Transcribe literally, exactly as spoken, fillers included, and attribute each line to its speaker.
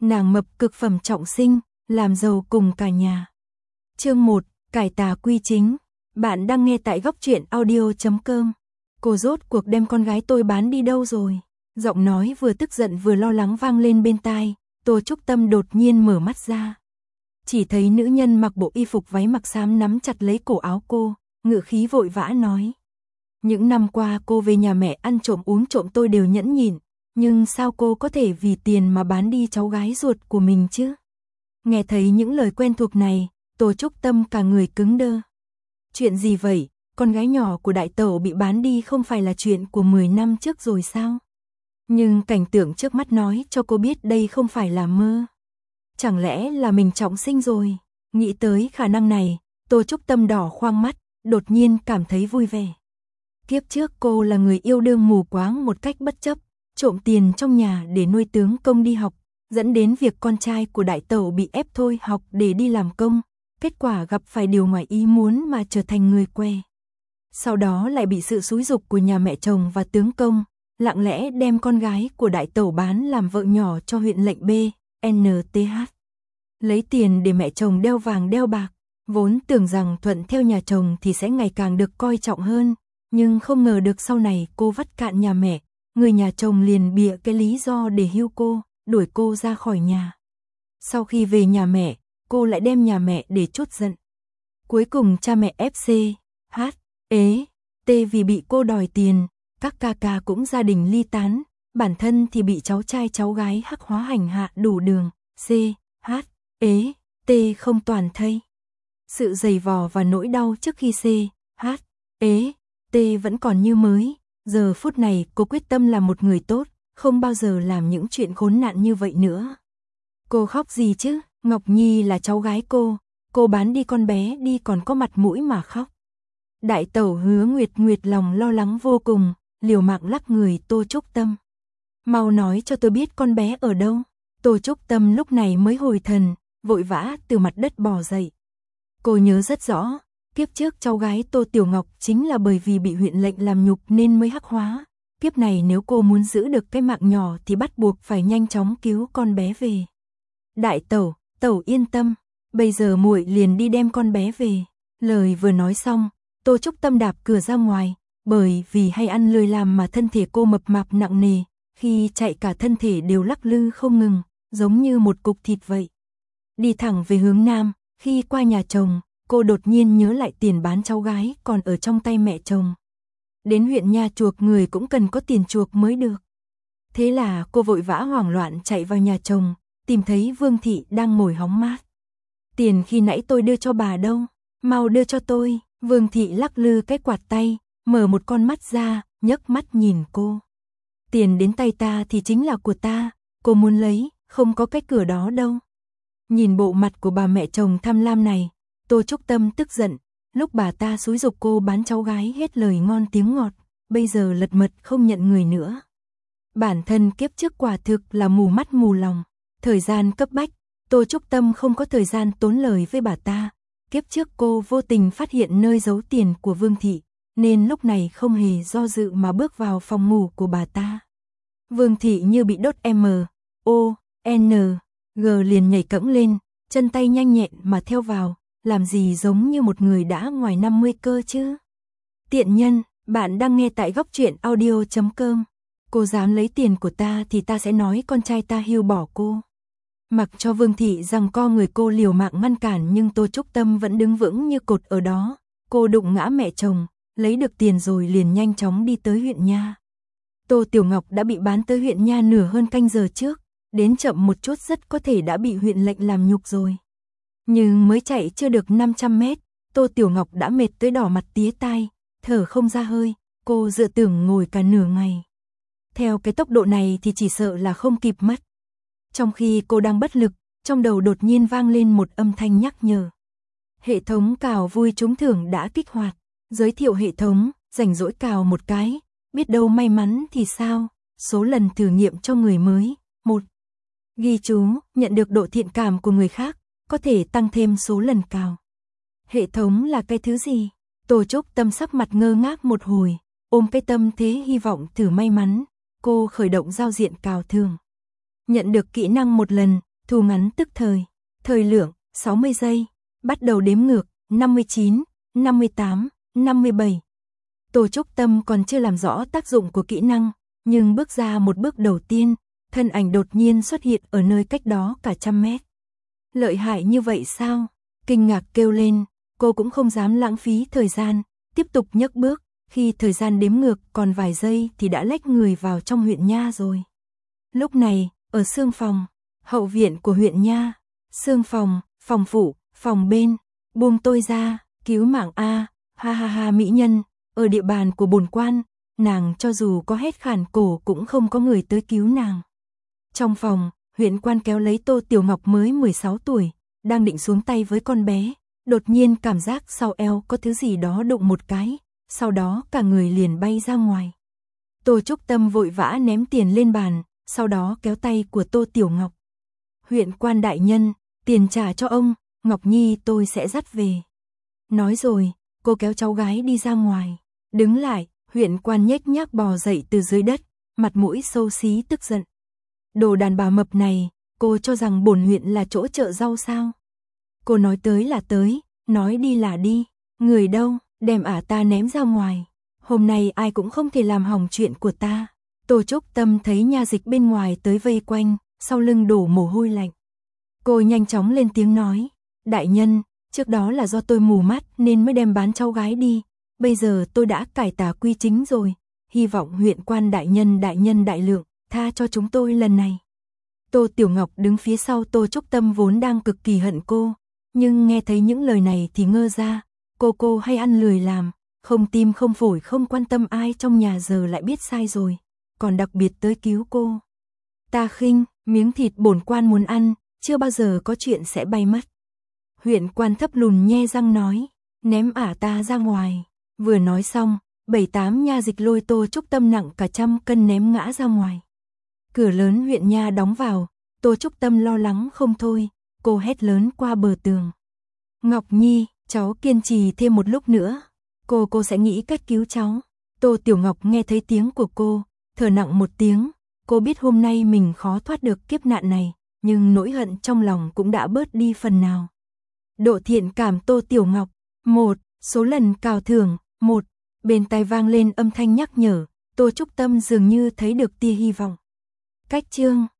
Speaker 1: nàng mập cực phẩm trọng sinh, làm giàu cùng cả nhà. Chương một, cải tà quy chính. Bạn đang nghe tại góc truyện audio chấm com. Cô rốt cuộc đem con gái tôi bán đi đâu rồi? Giọng nói vừa tức giận vừa lo lắng vang lên bên tai. Tô Trúc Tâm đột nhiên mở mắt ra. Chỉ thấy nữ nhân mặc bộ y phục váy mặc xám nắm chặt lấy cổ áo cô, ngữ khí vội vã nói. Những năm qua cô về nhà mẹ ăn trộm uống trộm tôi đều nhẫn nhịn, nhưng sao cô có thể vì tiền mà bán đi cháu gái ruột của mình chứ? Nghe thấy những lời quen thuộc này, Tô Trúc Tâm cả người cứng đơ. Chuyện gì vậy? Con gái nhỏ của đại tẩu bị bán đi không phải là chuyện của mười năm trước rồi sao? Nhưng cảnh tượng trước mắt nói cho cô biết đây không phải là mơ. Chẳng lẽ là mình trọng sinh rồi? Nghĩ tới khả năng này, Tô Trúc Tâm đỏ khoang mắt, đột nhiên cảm thấy vui vẻ. Kiếp trước cô là người yêu đương mù quáng một cách bất chấp, trộm tiền trong nhà để nuôi tướng công đi học, dẫn đến việc con trai của đại tẩu bị ép thôi học để đi làm công, kết quả gặp phải điều ngoài ý muốn mà trở thành người què. Sau đó lại bị sự xúi giục của nhà mẹ chồng và tướng công, lặng lẽ đem con gái của đại tẩu bán làm vợ nhỏ cho huyện lệnh B, en tê hát. Lấy tiền để mẹ chồng đeo vàng đeo bạc, vốn tưởng rằng thuận theo nhà chồng thì sẽ ngày càng được coi trọng hơn, nhưng không ngờ được sau này cô vắt cạn nhà mẹ, người nhà chồng liền bịa cái lý do để hưu cô, đuổi cô ra khỏi nhà. Sau khi về nhà mẹ, cô lại đem nhà mẹ để trút giận. Cuối cùng cha mẹ ép xê, hát, ế, tê vì bị cô đòi tiền, các ca ca cũng gia đình ly tán, bản thân thì bị cháu trai cháu gái hắc hóa hành hạ đủ đường, c, h, ế, tê không toàn thây. Sự dày vò và nỗi đau trước khi c, h, ế, tê vẫn còn như mới, giờ phút này cô quyết tâm làm một người tốt, không bao giờ làm những chuyện khốn nạn như vậy nữa. Cô khóc gì chứ, Ngọc Nhi là cháu gái cô, cô bán đi con bé đi còn có mặt mũi mà khóc. Đại tẩu Hứa Nguyệt Nguyệt lòng lo lắng vô cùng, liều mạng lắc người Tô Trúc Tâm. Mau nói cho tôi biết con bé ở đâu. Tô Trúc Tâm lúc này mới hồi thần, vội vã từ mặt đất bò dậy. Cô nhớ rất rõ, kiếp trước cháu gái Tô Tiểu Ngọc chính là bởi vì bị huyện lệnh làm nhục nên mới hắc hóa. Kiếp này nếu cô muốn giữ được cái mạng nhỏ thì bắt buộc phải nhanh chóng cứu con bé về. Đại tẩu, tẩu yên tâm, bây giờ muội liền đi đem con bé về. Lời vừa nói xong, Tô Trúc Tâm đạp cửa ra ngoài, bởi vì hay ăn lười làm mà thân thể cô mập mạp nặng nề, khi chạy cả thân thể đều lắc lư không ngừng, giống như một cục thịt vậy. Đi thẳng về hướng nam, khi qua nhà chồng, cô đột nhiên nhớ lại tiền bán cháu gái còn ở trong tay mẹ chồng. Đến huyện nha chuộc người cũng cần có tiền chuộc mới được. Thế là cô vội vã hoảng loạn chạy vào nhà chồng, tìm thấy Vương Thị đang ngồi hóng mát. Tiền khi nãy tôi đưa cho bà đâu, mau đưa cho tôi. Vương Thị lắc lư cái quạt tay, mở một con mắt ra, nhấc mắt nhìn cô. Tiền đến tay ta thì chính là của ta, cô muốn lấy, không có cái cửa đó đâu. Nhìn bộ mặt của bà mẹ chồng tham lam này, Tô Trúc Tâm tức giận, lúc bà ta xúi giục cô bán cháu gái hết lời ngon tiếng ngọt, bây giờ lật mật không nhận người nữa. Bản thân kiếp trước quả thực là mù mắt mù lòng, thời gian cấp bách, Tô Trúc Tâm không có thời gian tốn lời với bà ta. Kiếp trước cô vô tình phát hiện nơi giấu tiền của Vương Thị, nên lúc này không hề do dự mà bước vào phòng ngủ của bà ta. Vương Thị như bị đốt M, O, N, G liền nhảy cẫng lên, chân tay nhanh nhẹn mà theo vào, làm gì giống như một người đã ngoài năm mươi cơ chứ. Tiện nhân, bạn đang nghe tại góc truyện audio chấm com. Cô dám lấy tiền của ta thì ta sẽ nói con trai ta hưu bỏ cô. Mặc cho Vương Thị rằng co người cô liều mạng ngăn cản nhưng Tô Trúc Tâm vẫn đứng vững như cột ở đó. Cô đụng ngã mẹ chồng, lấy được tiền rồi liền nhanh chóng đi tới huyện nha. Tô Tiểu Ngọc đã bị bán tới huyện nha nửa hơn canh giờ trước, đến chậm một chút rất có thể đã bị huyện lệnh làm nhục rồi. Nhưng mới chạy chưa được năm trăm mét, Tô Tiểu Ngọc đã mệt tới đỏ mặt tía tai, thở không ra hơi, cô dựa tưởng ngồi cả nửa ngày. Theo cái tốc độ này thì chỉ sợ là không kịp mất. Trong khi cô đang bất lực, trong đầu đột nhiên vang lên một âm thanh nhắc nhở. Hệ thống cào vui trúng thưởng đã kích hoạt. Giới thiệu hệ thống, rảnh rỗi cào một cái, biết đâu may mắn thì sao. Số lần thử nghiệm cho người mới, một. Ghi chú, nhận được độ thiện cảm của người khác, có thể tăng thêm số lần cào. Hệ thống là cái thứ gì? Tô Trúc Tâm sắc mặt ngơ ngác một hồi, ôm cái tâm thế hy vọng thử may mắn, cô khởi động giao diện cào thường. Nhận được kỹ năng một lần, thu ngắn tức thời. Thời lượng, sáu mươi giây. Bắt đầu đếm ngược, năm mươi chín, năm mươi tám, năm mươi bảy. Tô Trúc Tâm còn chưa làm rõ tác dụng của kỹ năng, nhưng bước ra một bước đầu tiên, thân ảnh đột nhiên xuất hiện ở nơi cách đó cả trăm mét. Lợi hại như vậy sao? Kinh ngạc kêu lên, cô cũng không dám lãng phí thời gian, tiếp tục nhấc bước, khi thời gian đếm ngược còn vài giây thì đã lách người vào trong huyện Nha rồi. Lúc này, ở xương phòng, hậu viện của huyện Nha, xương phòng, phòng phụ, phòng bên, buông tôi ra, cứu mạng a, ha ha ha mỹ nhân, ở địa bàn của bổn quan, nàng cho dù có hét khản cổ cũng không có người tới cứu nàng. Trong phòng, huyện quan kéo lấy Tô Tiểu Ngọc mới mười sáu tuổi, đang định xuống tay với con bé, đột nhiên cảm giác sau eo có thứ gì đó đụng một cái, sau đó cả người liền bay ra ngoài. Tô Trúc Tâm vội vã ném tiền lên bàn, sau đó kéo tay của Tô Tiểu Ngọc. Huyện quan đại nhân, tiền trả cho ông, Ngọc Nhi tôi sẽ dắt về. Nói rồi, cô kéo cháu gái đi ra ngoài. Đứng lại, huyện quan nhếch nhác bò dậy từ dưới đất, mặt mũi xấu xí tức giận. Đồ đàn bà mập này, cô cho rằng bổn huyện là chỗ chợ rau sao? Cô nói tới là tới, nói đi là đi, người đâu, đem ả ta ném ra ngoài. Hôm nay ai cũng không thể làm hỏng chuyện của ta. Tô Trúc Tâm thấy nha dịch bên ngoài tới vây quanh, sau lưng đổ mồ hôi lạnh. Cô nhanh chóng lên tiếng nói, đại nhân, trước đó là do tôi mù mắt nên mới đem bán cháu gái đi, bây giờ tôi đã cải tà quy chính rồi, hy vọng huyện quan đại nhân đại nhân đại lượng, tha cho chúng tôi lần này. Tô Tiểu Ngọc đứng phía sau Tô Trúc Tâm vốn đang cực kỳ hận cô, nhưng nghe thấy những lời này thì ngơ ra, cô cô hay ăn lười làm, không tim không phổi không quan tâm ai trong nhà giờ lại biết sai rồi, còn đặc biệt tới cứu cô. Ta khinh, miếng thịt bổn quan muốn ăn, chưa bao giờ có chuyện sẽ bay mất. Huyện quan thấp lùn nhe răng nói, ném ả ta ra ngoài. Vừa nói xong, bảy tám nha dịch lôi Tô Trúc Tâm nặng cả trăm cân ném ngã ra ngoài. Cửa lớn huyện Nha đóng vào, Tô Trúc Tâm lo lắng không thôi, cô hét lớn qua bờ tường. Ngọc Nhi, cháu kiên trì thêm một lúc nữa, cô cô sẽ nghĩ cách cứu cháu. Tô Tiểu Ngọc nghe thấy tiếng của cô, thở nặng một tiếng, cô biết hôm nay mình khó thoát được kiếp nạn này, nhưng nỗi hận trong lòng cũng đã bớt đi phần nào. Độ thiện cảm Tô Tiểu Ngọc, một, số lần cào thưởng, một, bên tai vang lên âm thanh nhắc nhở, Tô Trúc Tâm dường như thấy được tia hy vọng. Cách chương